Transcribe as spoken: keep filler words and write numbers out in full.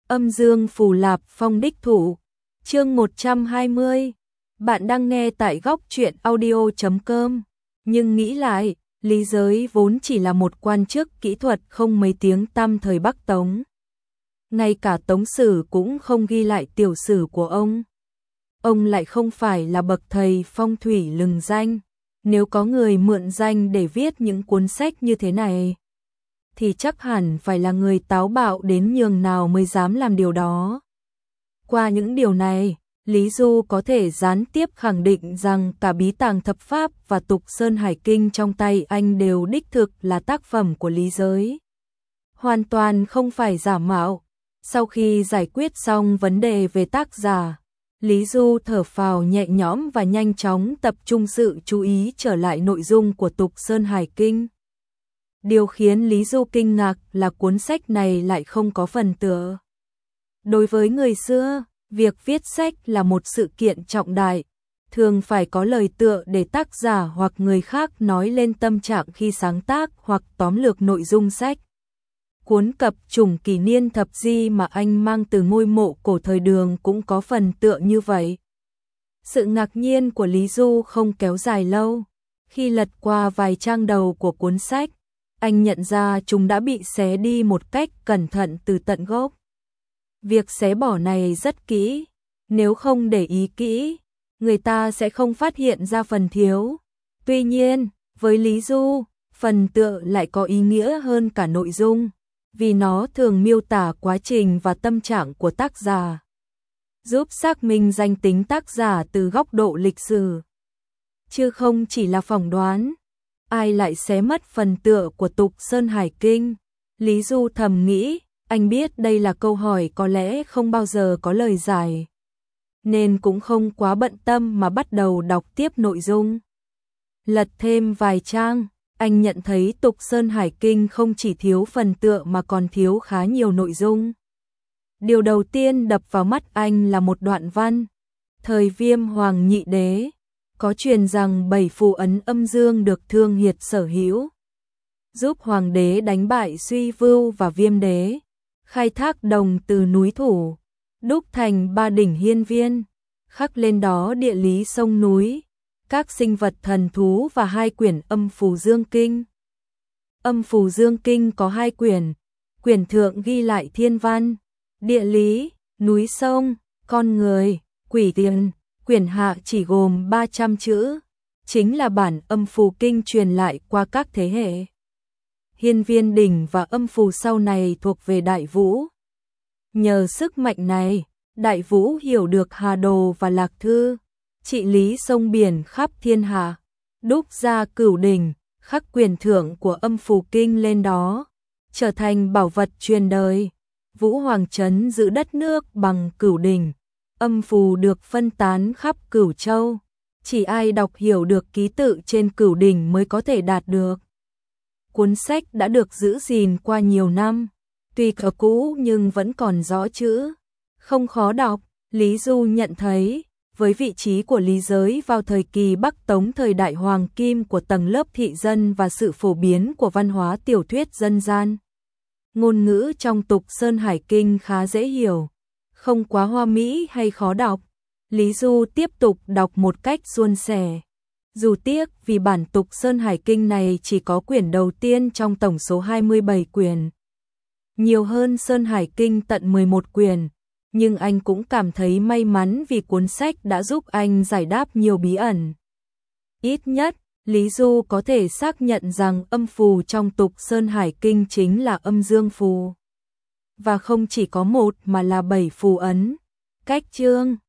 Âm Dương Phù Lạp Phong đích thủ. Chương một trăm hai mươi. Bạn đang nghe tại góc truyện audio chấm com. Nhưng nghĩ lại, Lý Giới vốn chỉ là một quan chức kỹ thuật không mấy tiếng tăm thời Bắc Tống. Ngay cả Tống Sử cũng không ghi lại tiểu sử của ông. Ông lại không phải là bậc thầy phong thủy lừng danh. Nếu có người mượn danh để viết những cuốn sách như thế này, thì chắc hẳn phải là người táo bạo đến nhường nào mới dám làm điều đó. Qua những điều này, Lý Du có thể gián tiếp khẳng định rằng cả Bí Tàng Thập Pháp và Tục Sơn Hải Kinh trong tay anh đều đích thực là tác phẩm của Lý Giới. Hoàn toàn không phải giả mạo. Sau khi giải quyết xong vấn đề về tác giả, Lý Du thở phào nhẹ nhõm và nhanh chóng tập trung sự chú ý trở lại nội dung của Tục Sơn Hải Kinh. Điều khiến Lý Du kinh ngạc là cuốn sách này lại không có phần tựa. Đối với người xưa, việc viết sách là một sự kiện trọng đại, thường phải có lời tựa để tác giả hoặc người khác nói lên tâm trạng khi sáng tác hoặc tóm lược nội dung sách. Cuốn cập chủng kỷ niên thập di mà anh mang từ ngôi mộ cổ thời Đường cũng có phần tựa như vậy. Sự ngạc nhiên của Lý Du không kéo dài lâu. Khi lật qua vài trang đầu của cuốn sách, anh nhận ra chúng đã bị xé đi một cách cẩn thận từ tận gốc. Việc xé bỏ này rất kỹ, nếu không để ý kỹ, người ta sẽ không phát hiện ra phần thiếu. Tuy nhiên, với Lý Du, phần tựa lại có ý nghĩa hơn cả nội dung, vì nó thường miêu tả quá trình và tâm trạng của tác giả, giúp xác minh danh tính tác giả từ góc độ lịch sử, chứ không chỉ là phỏng đoán. Ai lại xé mất phần tựa của Tục Sơn Hải Kinh? Lý Du thầm nghĩ, anh biết đây là câu hỏi có lẽ không bao giờ có lời giải, nên cũng không quá bận tâm mà bắt đầu đọc tiếp nội dung. Lật thêm vài trang, anh nhận thấy Tục Sơn Hải Kinh không chỉ thiếu phần tựa mà còn thiếu khá nhiều nội dung. Điều đầu tiên đập vào mắt anh là một đoạn văn. Thời Viêm Hoàng Nhị Đế, có truyền rằng bảy phù ấn âm dương được Thương Hiệt sở hữu, giúp Hoàng đế đánh bại Suy Vưu và Viêm Đế, khai thác đồng từ núi Thủ, đúc thành ba đỉnh hiên viên, khắc lên đó địa lý sông núi, các sinh vật thần thú và hai quyển Âm Phù Dương Kinh. Âm Phù Dương Kinh có hai quyển, quyển thượng ghi lại thiên văn, địa lý, núi sông, con người, quỷ tiền, quyển hạ chỉ gồm ba trăm chữ, chính là bản Âm Phù Kinh truyền lại qua các thế hệ. Hiên viên đỉnh và âm phù sau này thuộc về Đại Vũ. Nhờ sức mạnh này, Đại Vũ hiểu được Hà Đồ và Lạc Thư, trị lý sông biển khắp thiên hạ, đúc ra Cửu Đỉnh, khắc quyền thưởng của Âm Phù Kinh lên đó, trở thành bảo vật truyền đời. Vũ Hoàng trấn giữ đất nước bằng Cửu Đỉnh, âm phù được phân tán khắp Cửu Châu, chỉ ai đọc hiểu được ký tự trên Cửu Đỉnh mới có thể đạt được. Cuốn sách đã được giữ gìn qua nhiều năm, tuy cỡ cũ nhưng vẫn còn rõ chữ, không khó đọc. Lý Du nhận thấy, với vị trí của Lý Giới vào thời kỳ Bắc Tống thời đại hoàng kim của tầng lớp thị dân và sự phổ biến của văn hóa tiểu thuyết dân gian, ngôn ngữ trong Tục Sơn Hải Kinh khá dễ hiểu, không quá hoa mỹ hay khó đọc. Lý Du tiếp tục đọc một cách suôn sẻ. Dù tiếc vì bản Tục Sơn Hải Kinh này chỉ có quyển đầu tiên trong tổng số hai mươi bảy quyển, nhiều hơn Sơn Hải Kinh tận mười một quyển, nhưng anh cũng cảm thấy may mắn vì cuốn sách đã giúp anh giải đáp nhiều bí ẩn. Ít nhất, Lý Du có thể xác nhận rằng âm phù trong Tục Sơn Hải Kinh chính là âm dương phù, và không chỉ có một mà là bảy phù ấn. Cách chương